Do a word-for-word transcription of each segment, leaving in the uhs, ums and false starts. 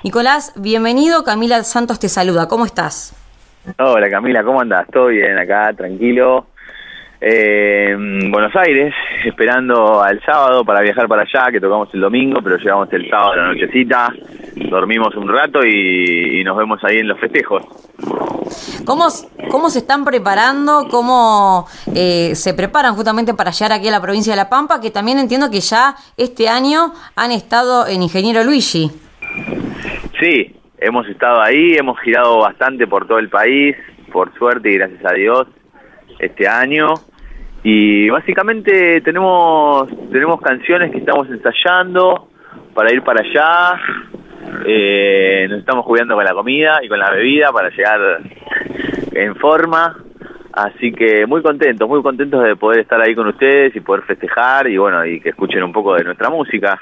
Nicolás, bienvenido. Camila Santos te saluda. ¿Cómo estás? Hola Camila, ¿cómo andás? ¿Todo bien acá? Tranquilo. Eh, en Buenos Aires, esperando al sábado para viajar para allá, que tocamos el domingo, pero llegamos el sábado a la nochecita, dormimos un rato y, y nos vemos ahí en los festejos. ¿Cómo, cómo se están preparando? ¿Cómo eh, se preparan justamente para llegar aquí a la provincia de La Pampa? Que también entiendo que ya este año han estado en Ingeniero Luigi. Sí, hemos estado ahí, hemos girado bastante por todo el país, por suerte y gracias a Dios, este año. Y básicamente tenemos tenemos canciones que estamos ensayando para ir para allá. Eh, nos estamos cuidando con la comida y con la bebida para llegar en forma. Así que muy contentos, muy contentos de poder estar ahí con ustedes y poder festejar y bueno, y que escuchen un poco de nuestra música.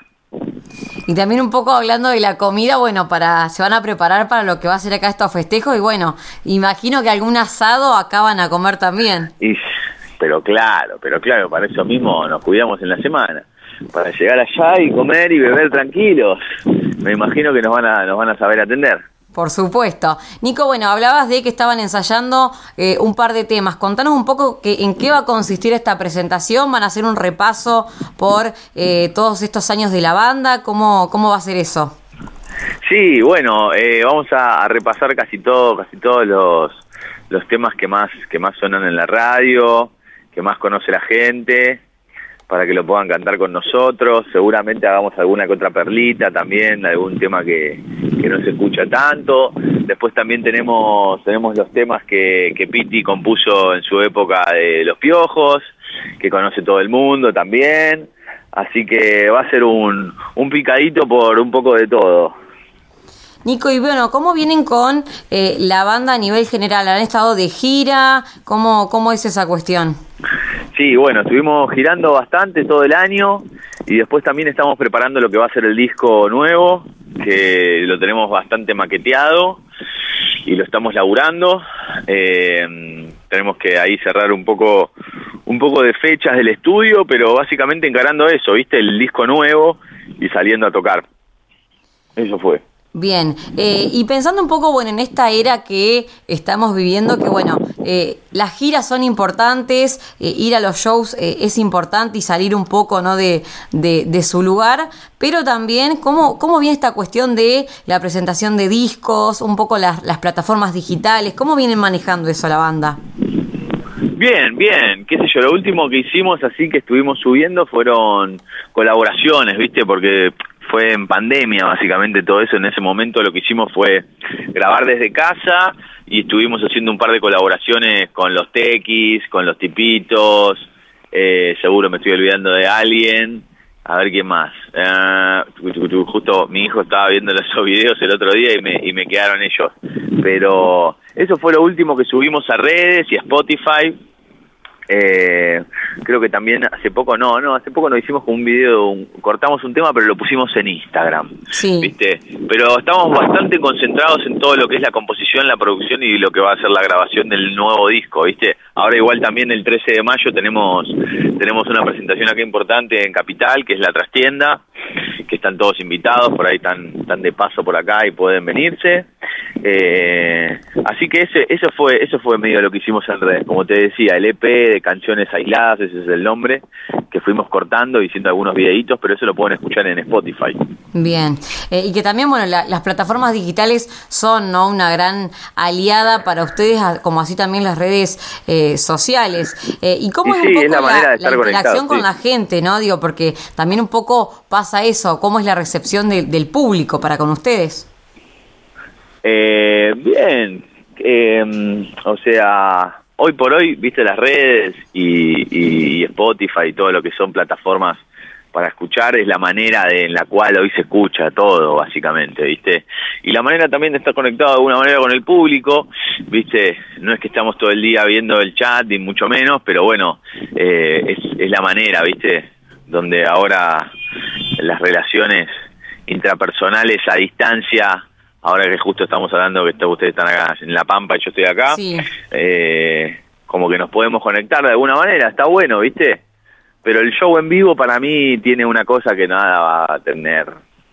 Y también un poco hablando de la comida, bueno, para se van a preparar para lo que va a ser acá estos festejos y bueno, imagino que algún asado acá van a comer también. Y, pero claro, pero claro, para eso mismo nos cuidamos en la semana, para llegar allá y comer y beber tranquilos. Me imagino que nos van a nos van a saber atender. Por supuesto. Nico, bueno, hablabas de que estaban ensayando eh, un par de temas. Contanos un poco que, en qué va a consistir esta presentación. ¿Van a hacer un repaso por eh, todos estos años de la banda? ¿Cómo, cómo va a ser eso? Sí, bueno, eh, vamos a, a repasar casi todo, casi todos los, los temas que más, que más suenan en la radio, que más conoce la gente, para que lo puedan cantar con nosotros. Seguramente hagamos alguna que otra perlita también, algún tema que, que no se escucha tanto. Después también tenemos tenemos los temas que, que Piti compuso en su época de Los Piojos, que conoce todo el mundo también. Así que va a ser un, un picadito por un poco de todo. Nico, y bueno, ¿cómo vienen con eh, la banda a nivel general? ¿Han estado de gira? ¿Cómo, cómo es esa cuestión? Sí, bueno, estuvimos girando bastante todo el año y después también estamos preparando lo que va a ser el disco nuevo, que lo tenemos bastante maqueteado y lo estamos laburando. Eh, tenemos que ahí cerrar un poco un poco de fechas del estudio, pero básicamente encarando eso, ¿viste? El disco nuevo y saliendo a tocar. Eso fue. Bien, eh, y pensando un poco, bueno, en esta era que estamos viviendo, que bueno, eh, las giras son importantes, eh, ir a los shows eh, es importante y salir un poco, ¿no?, de, de, de su lugar, pero también, ¿cómo, cómo viene esta cuestión de la presentación de discos, un poco las, las plataformas digitales? ¿Cómo vienen manejando eso la banda? Bien, bien, qué sé yo, lo último que hicimos así que estuvimos subiendo fueron colaboraciones, ¿viste? Porque fue en pandemia básicamente todo eso. En ese momento lo que hicimos fue grabar desde casa y estuvimos haciendo un par de colaboraciones con los Tequis, con los Tipitos, eh, seguro me estoy olvidando de alguien, a ver quién más. Uh, justo mi hijo estaba viendo esos videos el otro día y me, y me quedaron ellos, pero eso fue lo último que subimos a redes y a Spotify. Eh, creo que también hace poco, no, no, hace poco nos hicimos con un video, un, cortamos un tema pero lo pusimos en Instagram, sí. ¿Viste? Pero estamos bastante concentrados en todo lo que es la composición, la producción y lo que va a ser la grabación del nuevo disco, ¿viste? Ahora igual también el trece de mayo tenemos tenemos una presentación acá importante en Capital, que es la Trastienda, que están todos invitados, por ahí están, están de paso por acá y pueden venirse. Eh, así que ese eso fue eso fue medio lo que hicimos en redes, como te decía, el E P de canciones aisladas, ese es el nombre, que fuimos cortando y haciendo algunos videitos, pero eso lo pueden escuchar en Spotify. Bien, eh, y que también, bueno, la, las plataformas digitales son, ¿no?, una gran aliada para ustedes, como así también las redes eh, sociales. Eh, ¿Y cómo y es sí, un poco es la, la, de estar la interacción con sí. la gente, ¿no? Digo, porque también un poco pasa eso, ¿cómo es la recepción de, del público para con ustedes? Eh, bien, eh, o sea, hoy por hoy, viste, las redes y, y, y Spotify y todo lo que son plataformas para escuchar es la manera de, en la cual hoy se escucha todo, básicamente, ¿viste? Y la manera también de estar conectado de alguna manera con el público, ¿viste? No es que estamos todo el día viendo el chat, ni mucho menos, pero bueno, eh, es, es la manera, ¿viste? Donde ahora las relaciones intrapersonales a distancia, ahora que justo estamos hablando que ustedes están acá en La Pampa y yo estoy acá, sí. eh, como que nos podemos conectar de alguna manera, está bueno, ¿viste? Pero el show en vivo para mí tiene una cosa que nada va a tener,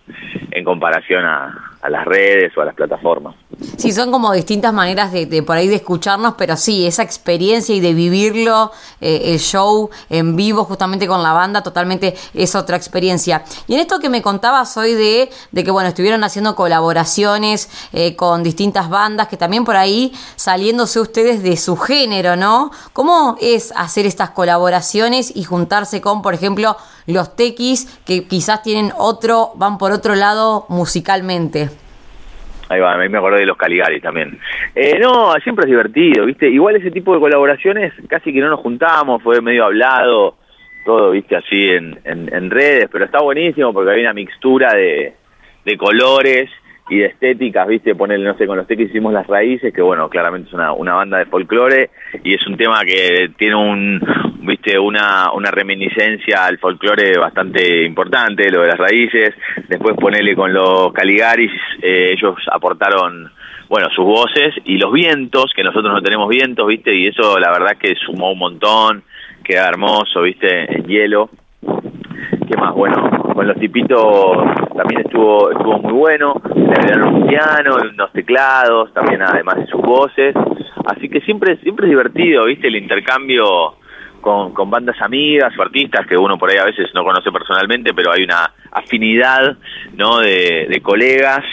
en comparación a, a las redes o a las plataformas. Sí, son como distintas maneras de, de por ahí de escucharnos, pero sí, esa experiencia y de vivirlo, eh, el show en vivo justamente con la banda, totalmente es otra experiencia. Y en esto que me contabas hoy de, de que, bueno, estuvieron haciendo colaboraciones eh, con distintas bandas, que también por ahí saliéndose ustedes de su género, ¿no? ¿Cómo es hacer estas colaboraciones y juntarse con, por ejemplo, los Tequis, que quizás tienen otro, van por otro lado musicalmente? Ahí va, a mí me acordé de los Caligaris también. Eh, no, siempre es divertido, ¿viste? Igual ese tipo de colaboraciones casi que no nos juntamos, fue medio hablado, todo, ¿viste? Así en, en, en redes, pero está buenísimo porque hay una mixtura de, de colores y de estéticas, ¿viste? Ponerle, no sé, con los Tequis hicimos Las Raíces, que bueno, claramente es una, una banda de folclore y es un tema que tiene un, ¿viste? Una, una reminiscencia al folclore bastante importante, lo de Las Raíces. Después ponerle con los Caligaris, eh, ellos aportaron, bueno, sus voces y los vientos, que nosotros no tenemos vientos, ¿viste? Y eso la verdad que sumó un montón, queda hermoso, ¿viste? En hielo. ¿Qué más? Bueno, con los tipitos también estuvo estuvo muy bueno, le agregaron un piano, unos teclados, también además de sus voces, así que siempre siempre es divertido, ¿viste? El intercambio con, con bandas amigas o artistas que uno por ahí a veces no conoce personalmente, pero hay una afinidad, ¿no? de, de colegas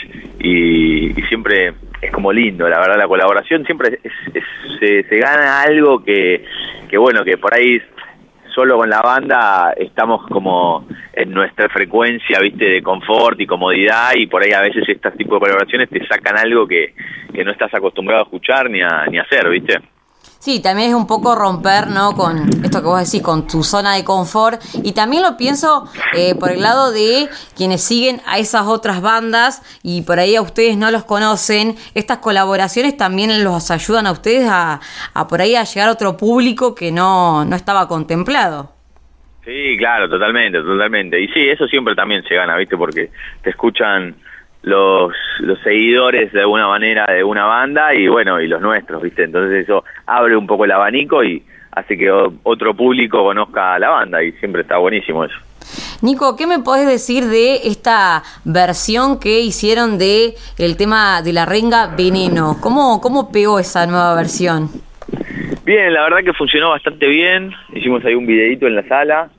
y, y siempre es como lindo, la verdad, la colaboración siempre es, es, se, se gana algo que, que bueno, que por ahí solo con la banda estamos como en nuestra frecuencia, ¿viste? De confort y comodidad, y por ahí a veces este tipo de colaboraciones te sacan algo que, que no estás acostumbrado a escuchar ni a, ni a hacer, ¿viste? Sí, también es un poco romper, ¿no? Con esto que vos decís, con tu zona de confort. Y también lo pienso eh, por el lado de quienes siguen a esas otras bandas y por ahí a ustedes no los conocen. Estas colaboraciones también los ayudan a ustedes a, a por ahí a llegar a otro público que no, no estaba contemplado. Sí, claro, totalmente, totalmente. Y sí, eso siempre también se gana, ¿viste? Porque te escuchan los los seguidores de alguna manera de una banda y bueno, y los nuestros, ¿viste? Entonces eso abre un poco el abanico y hace que otro público conozca a la banda y siempre está buenísimo eso. Nico, ¿qué me podés decir de esta versión que hicieron de el tema de La Renga, Veneno? ¿Cómo, cómo pegó esa nueva versión? Bien, la verdad que funcionó bastante bien. Hicimos ahí un videíto en la sala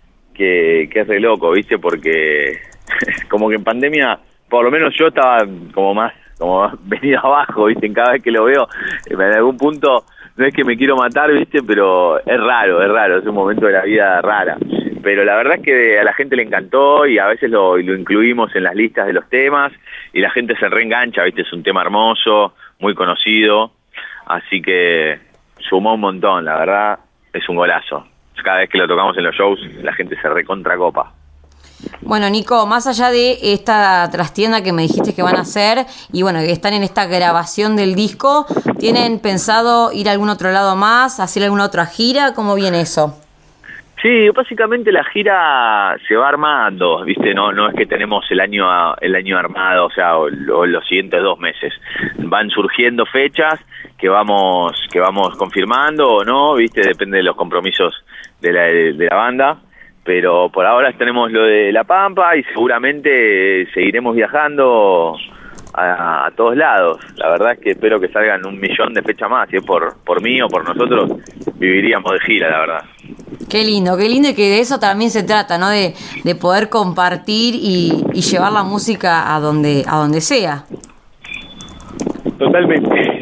que, que es re loco, ¿viste? Porque como que en pandemia, por lo menos yo estaba como más, como más venido abajo, ¿viste? En cada vez que lo veo, en algún punto, no es que me quiero matar, ¿viste? Pero es raro, es raro, es un momento de la vida rara. Pero la verdad es que a la gente le encantó y a veces lo, lo incluimos en las listas de los temas y la gente se reengancha, ¿viste? Es un tema hermoso, muy conocido, así que sumó un montón, la verdad, es un golazo. Cada vez que lo tocamos en los shows, la gente se recontracopa. Bueno, Nico, más allá de esta trastienda que me dijiste que van a hacer y bueno, que están en esta grabación del disco, ¿tienen pensado ir a algún otro lado más, hacer alguna otra gira? ¿Cómo viene eso? Sí, básicamente la gira se va armando, ¿viste? No no es que tenemos el año el año armado, o sea, o, o los siguientes dos meses. Van surgiendo fechas que vamos que vamos confirmando o no, ¿viste? Depende de los compromisos de la de, de la banda. Pero por ahora tenemos lo de La Pampa y seguramente seguiremos viajando a, a todos lados. La verdad es que espero que salgan un millón de fechas más. Si es por, por mí o por nosotros, viviríamos de gira, la verdad. Qué lindo, qué lindo, y que de eso también se trata, ¿no? De, de poder compartir y, y llevar la música a donde, a donde sea. Totalmente.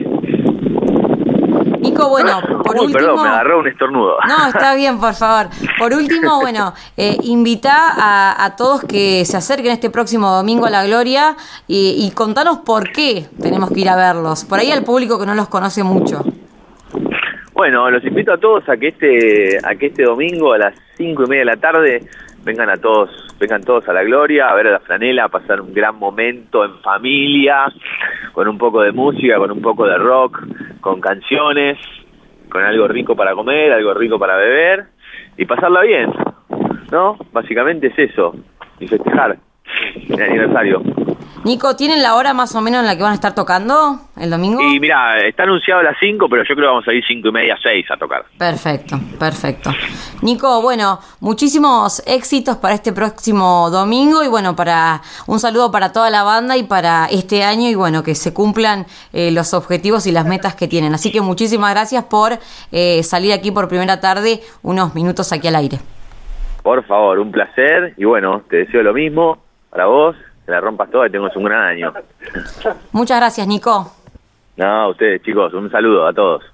Nico, bueno, por Uy, último... Perdón, me agarró un estornudo. No, está bien, por favor. Por último, bueno, eh, invitá a, a todos que se acerquen este próximo domingo a La Gloria y, y contanos por qué tenemos que ir a verlos. Por ahí al público que no los conoce mucho. Bueno, los invito a todos a que este a que este domingo a las cinco y media de la tarde vengan a todos, vengan todos a La Gloria, a ver a La Franela, a pasar un gran momento en familia, con un poco de música, con un poco de rock, con canciones, con algo rico para comer, algo rico para beber y pasarla bien, ¿no? Básicamente es eso, y festejar el aniversario. Nico, ¿tienen la hora más o menos en la que van a estar tocando el domingo? Y mira, está anunciado a las cinco, pero yo creo que vamos a ir cinco y media, seis a tocar. Perfecto, perfecto. Nico, bueno, muchísimos éxitos para este próximo domingo y bueno, para un saludo para toda la banda y para este año y bueno, que se cumplan eh, los objetivos y las metas que tienen. Así que muchísimas gracias por eh, salir aquí por primera tarde unos minutos aquí al aire. Por favor, un placer y bueno, te deseo lo mismo para vos, que la rompas toda y tengas un gran año. Muchas gracias, Nico. No, a ustedes chicos, un saludo a todos.